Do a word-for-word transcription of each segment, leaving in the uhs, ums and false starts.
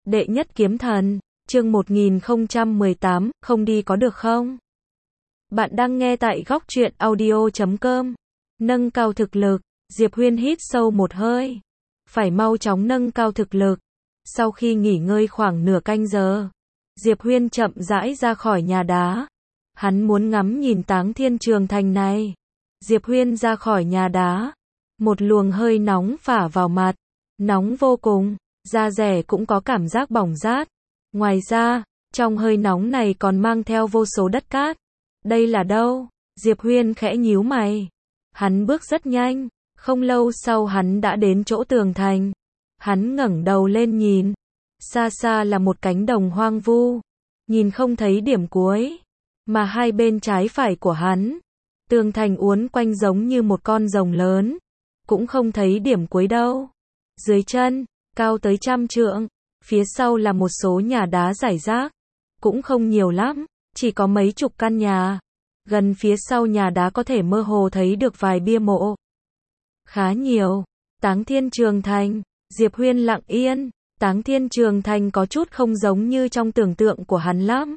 Đệ nhất kiếm thần, chương một nghìn không trăm mười tám, không đi có được không? Bạn đang nghe tại góc truyện audio chấm com. Nâng cao thực lực, Diệp Huyên hít sâu một hơi. Phải mau chóng nâng cao thực lực. Sau khi nghỉ ngơi khoảng nửa canh giờ, Diệp Huyên chậm rãi ra khỏi nhà đá. Hắn muốn ngắm nhìn Táng Thiên Trường Thành này. Diệp Huyên ra khỏi nhà đá. Một luồng hơi nóng phả vào mặt. Nóng vô cùng, da rẻ cũng có cảm giác bỏng rát. Ngoài ra, trong hơi nóng này còn mang theo vô số đất cát. Đây là đâu? Diệp Huyên khẽ nhíu mày. Hắn bước rất nhanh, không lâu sau hắn đã đến chỗ tường thành. Hắn ngẩng đầu lên nhìn. Xa xa là một cánh đồng hoang vu. Nhìn không thấy điểm cuối. Mà hai bên trái phải của hắn, tường thành uốn quanh giống như một con rồng lớn. Cũng không thấy điểm cuối đâu. Dưới chân, cao tới trăm trượng. Phía sau là một số nhà đá rải rác. Cũng không nhiều lắm, chỉ có mấy chục căn nhà. Gần phía sau nhà đá có thể mơ hồ thấy được vài bia mộ. Khá nhiều. Táng Thiên Trường Thành. Diệp Huyên lặng yên. Táng Thiên Trường Thành có chút không giống như trong tưởng tượng của hắn lắm.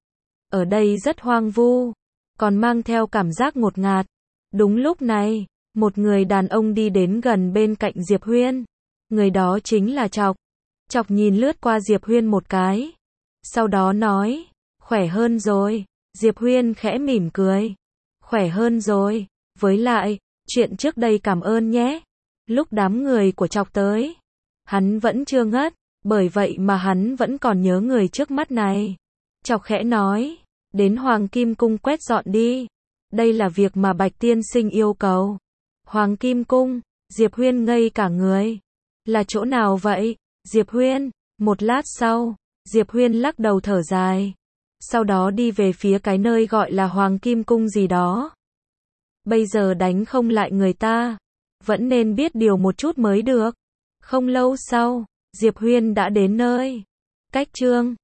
Ở đây rất hoang vu, còn mang theo cảm giác ngột ngạt. Đúng lúc này, một người đàn ông đi đến gần bên cạnh Diệp Huyên. Người đó chính là Chọc. Chọc nhìn lướt qua Diệp Huyên một cái. Sau đó nói, khỏe hơn rồi. Diệp Huyên khẽ mỉm cười. Khỏe hơn rồi. Với lại, chuyện trước đây cảm ơn nhé. Lúc đám người của Chọc tới, hắn vẫn chưa ngất, bởi vậy mà hắn vẫn còn nhớ người trước mắt này. Chọc khẽ nói, đến Hoàng Kim Cung quét dọn đi. Đây là việc mà Bạch Tiên Sinh yêu cầu. Hoàng Kim Cung, Diệp Huyên ngây cả người. Là chỗ nào vậy? Diệp Huyên, một lát sau, Diệp Huyên lắc đầu thở dài. Sau đó đi về phía cái nơi gọi là Hoàng Kim Cung gì đó. Bây giờ đánh không lại người ta, vẫn nên biết điều một chút mới được. Không lâu sau, Diệp Huyên đã đến nơi. Cách chương